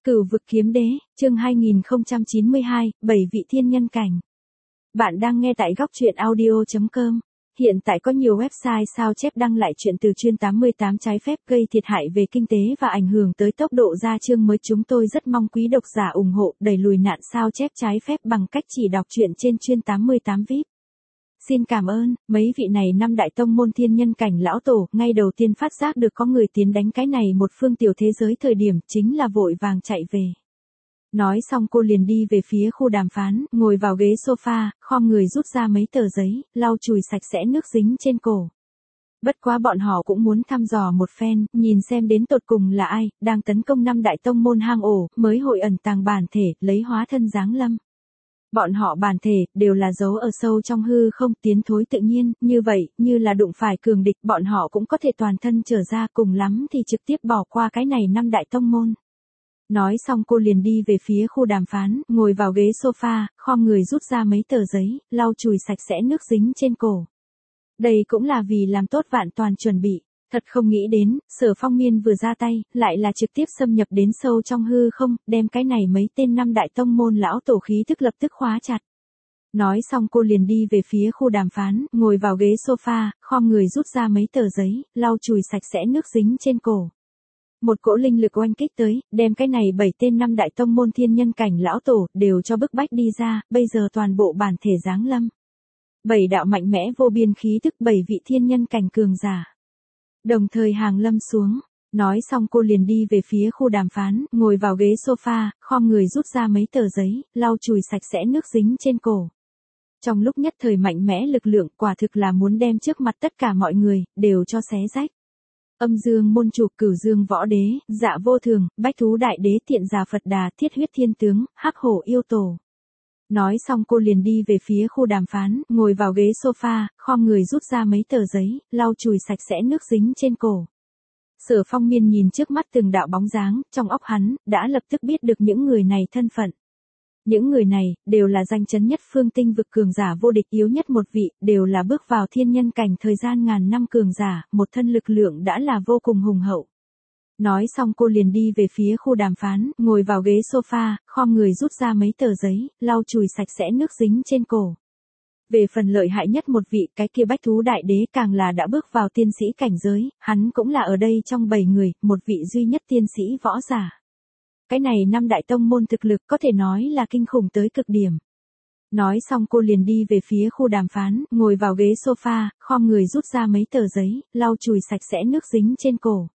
Cửu vực kiếm đế, chương 2092, 7 vị thiên nhân cảnh. Bạn đang nghe tại góc truyện audio.com. Hiện tại có nhiều website sao chép đăng lại chuyện từ chuyên 88 trái phép gây thiệt hại về kinh tế và ảnh hưởng tới tốc độ ra chương mới. Chúng tôi rất mong quý độc giả ủng hộ đẩy lùi nạn sao chép trái phép bằng cách chỉ đọc truyện trên chuyên 88 VIP. Xin cảm ơn, mấy vị này năm đại tông môn thiên nhân cảnh lão tổ, ngay đầu tiên phát giác được có người tiến đánh cái này một phương tiểu thế giới thời điểm, chính là vội vàng chạy về. Nói xong cô liền đi về phía khu đàm phán, ngồi vào ghế sofa, khom người rút ra mấy tờ giấy, lau chùi sạch sẽ nước dính trên cổ. Bất quá bọn họ cũng muốn thăm dò một phen, nhìn xem đến tột cùng là ai, đang tấn công năm đại tông môn hang ổ, mới hội ẩn tàng bản thể, lấy hóa thân giáng lâm. Bọn họ bản thể, đều là giấu ở sâu trong hư không, tiến thối tự nhiên, như vậy, như là đụng phải cường địch, bọn họ cũng có thể toàn thân trở ra, cùng lắm thì trực tiếp bỏ qua cái này năm đại tông môn. Nói xong cô liền đi về phía khu đàm phán, ngồi vào ghế sofa, khom người rút ra mấy tờ giấy, lau chùi sạch sẽ nước dính trên cổ. Đây cũng là vì làm tốt vạn toàn chuẩn bị. Thật không nghĩ đến, Sở Phong Miên vừa ra tay, lại là trực tiếp xâm nhập đến sâu trong hư không, đem cái này mấy tên năm đại tông môn lão tổ khí thức lập tức khóa chặt. Nói xong cô liền đi về phía khu đàm phán, ngồi vào ghế sofa, khom người rút ra mấy tờ giấy, lau chùi sạch sẽ nước dính trên cổ. Một cỗ linh lực oanh kích tới, đem cái này 7 tên năm đại tông môn thiên nhân cảnh lão tổ, đều cho bức bách đi ra, bây giờ toàn bộ bản thể giáng lâm. 7 đạo mạnh mẽ vô biên khí thức 7 vị thiên nhân cảnh cường giả. Đồng thời hàng lâm xuống, nói xong cô liền đi về phía khu đàm phán, ngồi vào ghế sofa, khom người rút ra mấy tờ giấy, lau chùi sạch sẽ nước dính trên cổ. Trong lúc nhất thời mạnh mẽ lực lượng, quả thực là muốn đem trước mặt tất cả mọi người, đều cho xé rách. Âm dương môn chủ, Cửu Dương võ đế, Dạ vô thường, Bách thú đại đế, Thiện già Phật đà, Thiết huyết thiên tướng, Hắc hổ yêu tổ. Nói xong cô liền đi về phía khu đàm phán, ngồi vào ghế sofa, khom người rút ra mấy tờ giấy, lau chùi sạch sẽ nước dính trên cổ. Sở Phong Miên nhìn trước mắt từng đạo bóng dáng, trong óc hắn, đã lập tức biết được những người này thân phận. Những người này, đều là danh chấn nhất phương tinh vực cường giả vô địch, yếu nhất một vị, đều là bước vào thiên nhân cảnh thời gian ngàn năm cường giả, một thân lực lượng đã là vô cùng hùng hậu. Nói xong cô liền đi về phía khu đàm phán, ngồi vào ghế sofa, khom người rút ra mấy tờ giấy, lau chùi sạch sẽ nước dính trên cổ. Về phần lợi hại nhất một vị, cái kia Bách thú đại đế càng là đã bước vào tiên sĩ cảnh giới, hắn cũng là ở đây trong 7 người, một vị duy nhất tiên sĩ võ giả. Cái này năm đại tông môn thực lực có thể nói là kinh khủng tới cực điểm. Nói xong cô liền đi về phía khu đàm phán, ngồi vào ghế sofa, khom người rút ra mấy tờ giấy, lau chùi sạch sẽ nước dính trên cổ.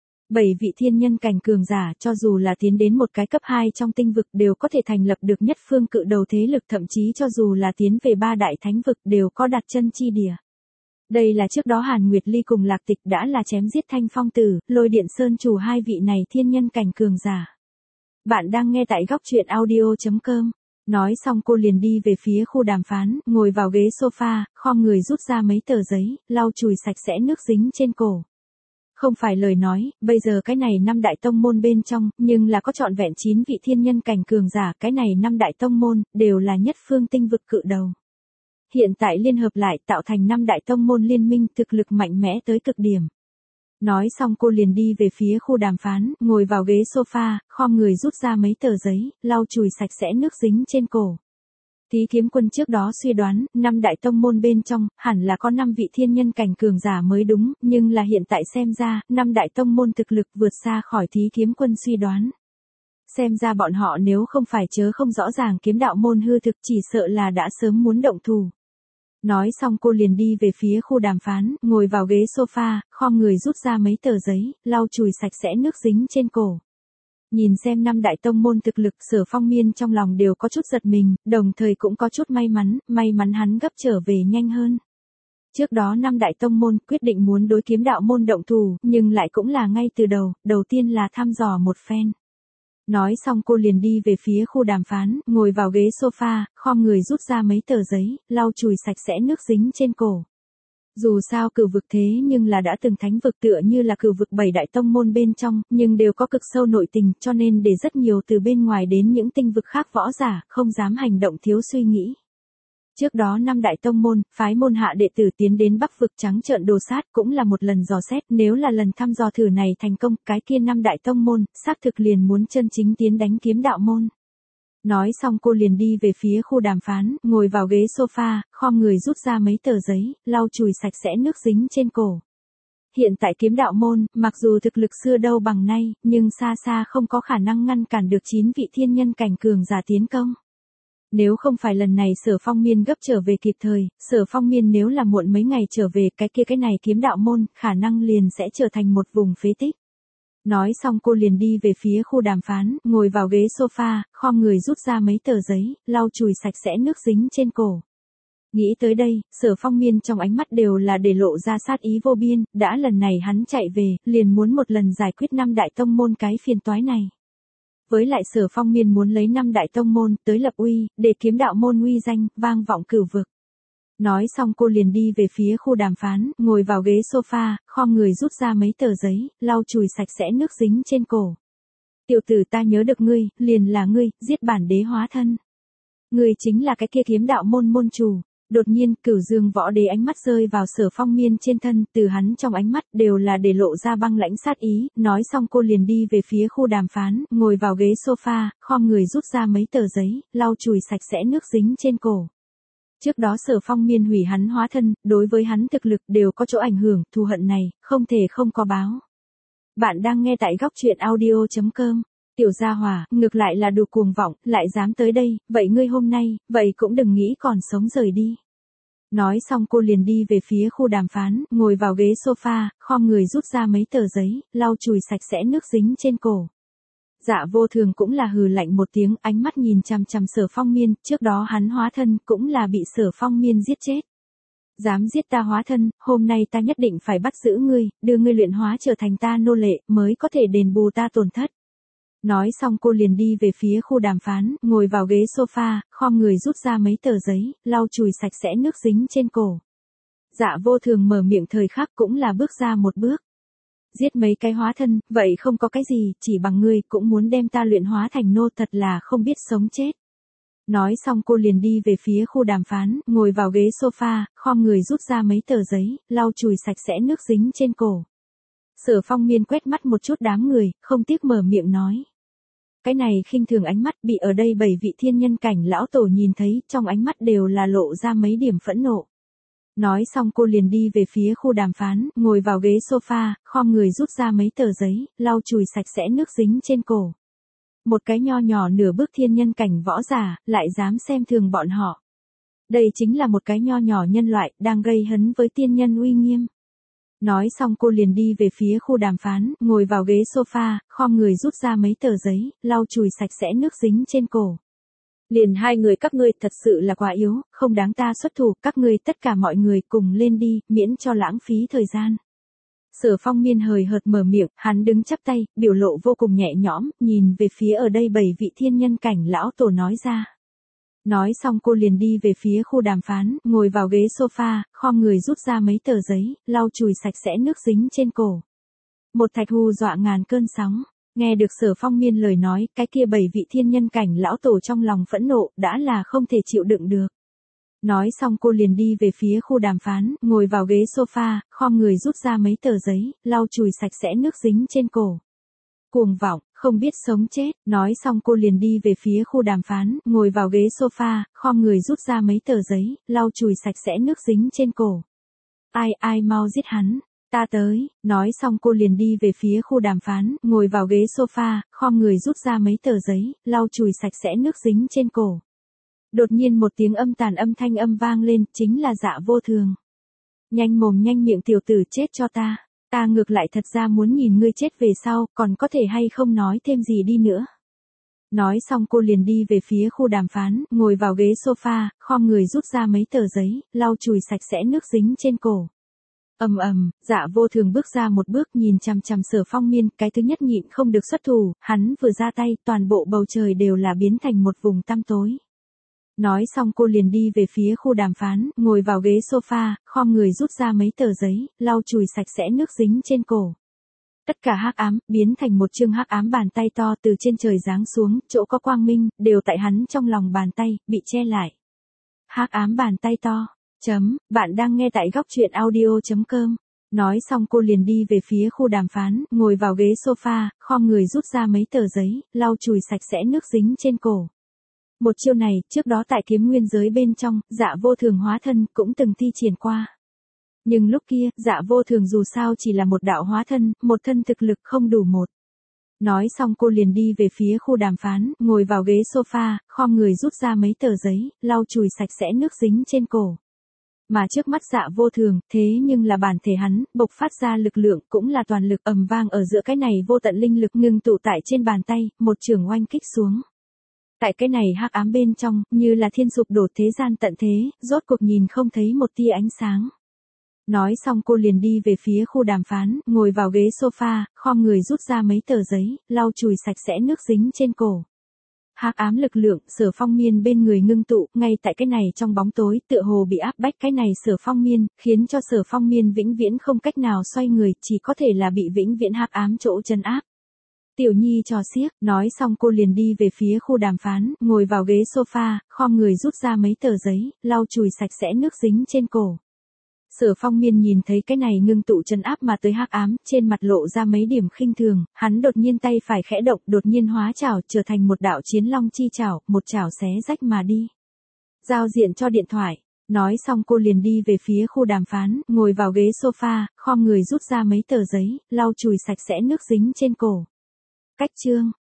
7 vị thiên nhân cảnh cường giả, cho dù là tiến đến một cái cấp 2 trong tinh vực, đều có thể thành lập được nhất phương cự đầu thế lực, thậm chí cho dù là tiến về 3 đại thánh vực, đều có đặt chân chi địa. Đây là trước đó Hàn Nguyệt Ly cùng Lạc Tịch đã là chém giết Thanh Phong Tử, Lôi Điện Sơn chủ hai vị này thiên nhân cảnh cường giả. Bạn đang nghe tại góc truyện audio.com. Nói xong cô liền đi về phía khu đàm phán, ngồi vào ghế sofa, khom người rút ra mấy tờ giấy, lau chùi sạch sẽ nước dính trên cổ. Không phải lời nói, bây giờ cái này năm đại tông môn bên trong, nhưng là có trọn vẹn 9 vị thiên nhân cảnh cường giả, cái này năm đại tông môn, đều là nhất phương tinh vực cự đầu. Hiện tại liên hợp lại tạo thành năm đại tông môn liên minh, thực lực mạnh mẽ tới cực điểm. Nói xong cô liền đi về phía khu đàm phán, ngồi vào ghế sofa, khom người rút ra mấy tờ giấy, lau chùi sạch sẽ nước dính trên cổ. Thí Kiếm Quân trước đó suy đoán, năm đại tông môn bên trong, hẳn là có 5 vị thiên nhân cảnh cường giả mới đúng, nhưng là hiện tại xem ra, năm đại tông môn thực lực vượt xa khỏi Thí Kiếm Quân suy đoán. Xem ra bọn họ nếu không phải chớ không rõ ràng kiếm đạo môn hư thực, chỉ sợ là đã sớm muốn động thủ. Nói xong cô liền đi về phía khu đàm phán, ngồi vào ghế sofa, khom người rút ra mấy tờ giấy, lau chùi sạch sẽ nước dính trên cổ. Nhìn xem năm đại tông môn thực lực, Sở Phong Miên trong lòng đều có chút giật mình, đồng thời cũng có chút may mắn hắn gấp trở về nhanh hơn. Trước đó năm đại tông môn quyết định muốn đối kiếm đạo môn động thủ, nhưng lại cũng là ngay từ đầu tiên là thăm dò một phen. Nói xong cô liền đi về phía khu đàm phán, ngồi vào ghế sofa, khom người rút ra mấy tờ giấy, lau chùi sạch sẽ nước dính trên cổ. Dù sao cửu vực thế nhưng là đã từng thánh vực, tựa như là cửu vực 7 đại tông môn bên trong, nhưng đều có cực sâu nội tình, cho nên để rất nhiều từ bên ngoài đến những tinh vực khác võ giả, không dám hành động thiếu suy nghĩ. Trước đó năm đại tông môn, phái môn hạ đệ tử tiến đến Bắc vực trắng trợn đồ sát cũng là một lần dò xét, nếu là lần thăm dò thử này thành công, cái kia năm đại tông môn, xác thực liền muốn chân chính tiến đánh kiếm đạo môn. Nói xong cô liền đi về phía khu đàm phán, ngồi vào ghế sofa, khom người rút ra mấy tờ giấy, lau chùi sạch sẽ nước dính trên cổ. Hiện tại kiếm đạo môn, mặc dù thực lực xưa đâu bằng nay, nhưng xa xa không có khả năng ngăn cản được 9 vị thiên nhân cảnh cường giả tiến công. Nếu không phải lần này Sở Phong Miên gấp trở về kịp thời, Sở Phong Miên nếu là muộn mấy ngày trở về cái này kiếm đạo môn, khả năng liền sẽ trở thành một vùng phế tích. Nói xong cô liền đi về phía khu đàm phán, ngồi vào ghế sofa, khom người rút ra mấy tờ giấy, lau chùi sạch sẽ nước dính trên cổ. Nghĩ tới đây, Sở Phong Miên trong ánh mắt đều là để lộ ra sát ý vô biên, đã lần này hắn chạy về, liền muốn một lần giải quyết năm đại tông môn cái phiền toái này. Với lại Sở Phong Miên muốn lấy năm đại tông môn tới lập uy, để kiếm đạo môn uy danh, vang vọng cửu vực. Nói xong cô liền đi về phía khu đàm phán, ngồi vào ghế sofa, khom người rút ra mấy tờ giấy, lau chùi sạch sẽ nước dính trên cổ. Tiểu tử ta nhớ được ngươi, liền là ngươi, giết bản đế hóa thân. Ngươi chính là cái kia kiếm đạo môn môn chủ. Đột nhiên, Cửu Dương Võ Đế ánh mắt rơi vào Sở Phong Miên trên thân, từ hắn trong ánh mắt đều là để lộ ra băng lãnh sát ý, nói xong cô liền đi về phía khu đàm phán, ngồi vào ghế sofa, khom người rút ra mấy tờ giấy, lau chùi sạch sẽ nước dính trên cổ. Trước đó Sở Phong Miên hủy hắn hóa thân, đối với hắn thực lực đều có chỗ ảnh hưởng, thù hận này, không thể không có báo. Bạn đang nghe tại góc truyện audio.com. Tiểu gia hỏa, ngược lại là đủ cuồng vọng, lại dám tới đây, vậy ngươi hôm nay, vậy cũng đừng nghĩ còn sống rời đi. Nói xong cô liền đi về phía khu đàm phán, ngồi vào ghế sofa, khom người rút ra mấy tờ giấy, lau chùi sạch sẽ nước dính trên cổ. Dạ Vô Thường cũng là hừ lạnh một tiếng, ánh mắt nhìn chằm chằm Sở Phong Miên, trước đó hắn hóa thân cũng là bị Sở Phong Miên giết chết. Dám giết ta hóa thân, hôm nay ta nhất định phải bắt giữ ngươi, đưa ngươi luyện hóa trở thành ta nô lệ, mới có thể đền bù ta tổn thất. Nói xong cô liền đi về phía khu đàm phán, ngồi vào ghế sofa, khom người rút ra mấy tờ giấy, lau chùi sạch sẽ nước dính trên cổ. Dạ Vô Thường mở miệng thời khắc cũng là bước ra một bước. Giết mấy cái hóa thân, vậy không có cái gì, chỉ bằng ngươi cũng muốn đem ta luyện hóa thành nô, thật là không biết sống chết. Nói xong cô liền đi về phía khu đàm phán, ngồi vào ghế sofa, khom người rút ra mấy tờ giấy, lau chùi sạch sẽ nước dính trên cổ. Sở Phong Miên quét mắt một chút đám người, không tiếc mở miệng nói. Cái này khinh thường ánh mắt bị ở đây 7 vị thiên nhân cảnh lão tổ nhìn thấy, trong ánh mắt đều là lộ ra mấy điểm phẫn nộ. Nói xong cô liền đi về phía khu đàm phán, ngồi vào ghế sofa, khom người rút ra mấy tờ giấy, lau chùi sạch sẽ nước dính trên cổ. Một cái nho nhỏ nửa bước thiên nhân cảnh võ giả, lại dám xem thường bọn họ. Đây chính là một cái nho nhỏ nhân loại, đang gây hấn với tiên nhân uy nghiêm. Nói xong cô liền đi về phía khu đàm phán, ngồi vào ghế sofa, khom người rút ra mấy tờ giấy, lau chùi sạch sẽ nước dính trên cổ. Liền hai người các ngươi thật sự là quá yếu, không đáng ta xuất thủ, các ngươi tất cả mọi người cùng lên đi, miễn cho lãng phí thời gian. Sở Phong Miên hời hợt mở miệng, hắn đứng chắp tay, biểu lộ vô cùng nhẹ nhõm, nhìn về phía ở đây 7 vị thiên nhân cảnh lão tổ nói ra. Nói xong cô liền đi về phía khu đàm phán, ngồi vào ghế sofa, khom người rút ra mấy tờ giấy, lau chùi sạch sẽ nước dính trên cổ. Một thạch hù dọa ngàn cơn sóng. Nghe được Sở Phong Miên lời nói, cái kia 7 vị thiên nhân cảnh lão tổ trong lòng phẫn nộ, đã là không thể chịu đựng được. Nói xong cô liền đi về phía khu đàm phán, ngồi vào ghế sofa, khom người rút ra mấy tờ giấy, lau chùi sạch sẽ nước dính trên cổ. Cuồng vọng, không biết sống chết, nói xong cô liền đi về phía khu đàm phán, ngồi vào ghế sofa, khom người rút ra mấy tờ giấy, lau chùi sạch sẽ nước dính trên cổ. Ai mau giết hắn, ta tới, nói xong cô liền đi về phía khu đàm phán, ngồi vào ghế sofa, khom người rút ra mấy tờ giấy, lau chùi sạch sẽ nước dính trên cổ. Đột nhiên một tiếng âm tàn âm thanh âm vang lên, chính là Dạ Vô Thường. Nhanh mồm nhanh miệng tiểu tử, chết cho ta. Ta ngược lại thật ra muốn nhìn ngươi chết về sau, còn có thể hay không nói thêm gì đi nữa. Nói xong cô liền đi về phía khu đàm phán, ngồi vào ghế sofa, khom người rút ra mấy tờ giấy, lau chùi sạch sẽ nước dính trên cổ. Dạ Vô Thường bước ra một bước, nhìn chằm chằm Sở Phong Miên, cái thứ nhất nhịn không được xuất thủ, hắn vừa ra tay, toàn bộ bầu trời đều là biến thành một vùng tăm tối. Nói xong cô liền đi về phía khu đàm phán, ngồi vào ghế sofa, khom người rút ra mấy tờ giấy, lau chùi sạch sẽ nước dính trên cổ. Tất cả hắc ám, biến thành một chương hắc ám bàn tay to từ trên trời giáng xuống, chỗ có quang minh, đều tại hắn trong lòng bàn tay, bị che lại. Hắc ám bàn tay to. Bạn đang nghe tại góc truyện audio.com. Nói xong cô liền đi về phía khu đàm phán, ngồi vào ghế sofa, khom người rút ra mấy tờ giấy, lau chùi sạch sẽ nước dính trên cổ. Một chiêu này, trước đó tại kiếm nguyên giới bên trong, Dạ Vô Thường hóa thân cũng từng thi triển qua. Nhưng lúc kia, Dạ Vô Thường dù sao chỉ là một đạo hóa thân, một thân thực lực không đủ một. Nói xong cô liền đi về phía khu đàm phán, ngồi vào ghế sofa, khom người rút ra mấy tờ giấy, lau chùi sạch sẽ nước dính trên cổ. Mà trước mắt Dạ Vô Thường, thế nhưng là bản thể hắn, bộc phát ra lực lượng cũng là toàn lực ầm vang ở giữa cái này vô tận linh lực ngưng tụ tại trên bàn tay, một trường oanh kích xuống. Tại cái này hắc ám bên trong, như là thiên sụp đổ thế gian tận thế, rốt cuộc nhìn không thấy một tia ánh sáng. Nói xong cô liền đi về phía khu đàm phán, ngồi vào ghế sofa, khom người rút ra mấy tờ giấy, lau chùi sạch sẽ nước dính trên cổ. Hắc ám lực lượng, Sở Phong Miên bên người ngưng tụ, ngay tại cái này trong bóng tối, tựa hồ bị áp bách cái này Sở Phong Miên, khiến cho Sở Phong Miên vĩnh viễn không cách nào xoay người, chỉ có thể là bị vĩnh viễn hắc ám chỗ chân áp. Tiểu Nhi trò xiếc, nói xong cô liền đi về phía khu đàm phán, ngồi vào ghế sofa, khom người rút ra mấy tờ giấy, lau chùi sạch sẽ nước dính trên cổ. Sở Phong Miên nhìn thấy cái này ngưng tụ chân áp mà tới hắc ám, trên mặt lộ ra mấy điểm khinh thường, hắn đột nhiên tay phải khẽ động, đột nhiên hóa chảo trở thành một đạo chiến long chi chảo, một chảo xé rách mà đi. Giao diện cho điện thoại. Nói xong cô liền đi về phía khu đàm phán, ngồi vào ghế sofa, khom người rút ra mấy tờ giấy, lau chùi sạch sẽ nước dính trên cổ. Cách chương.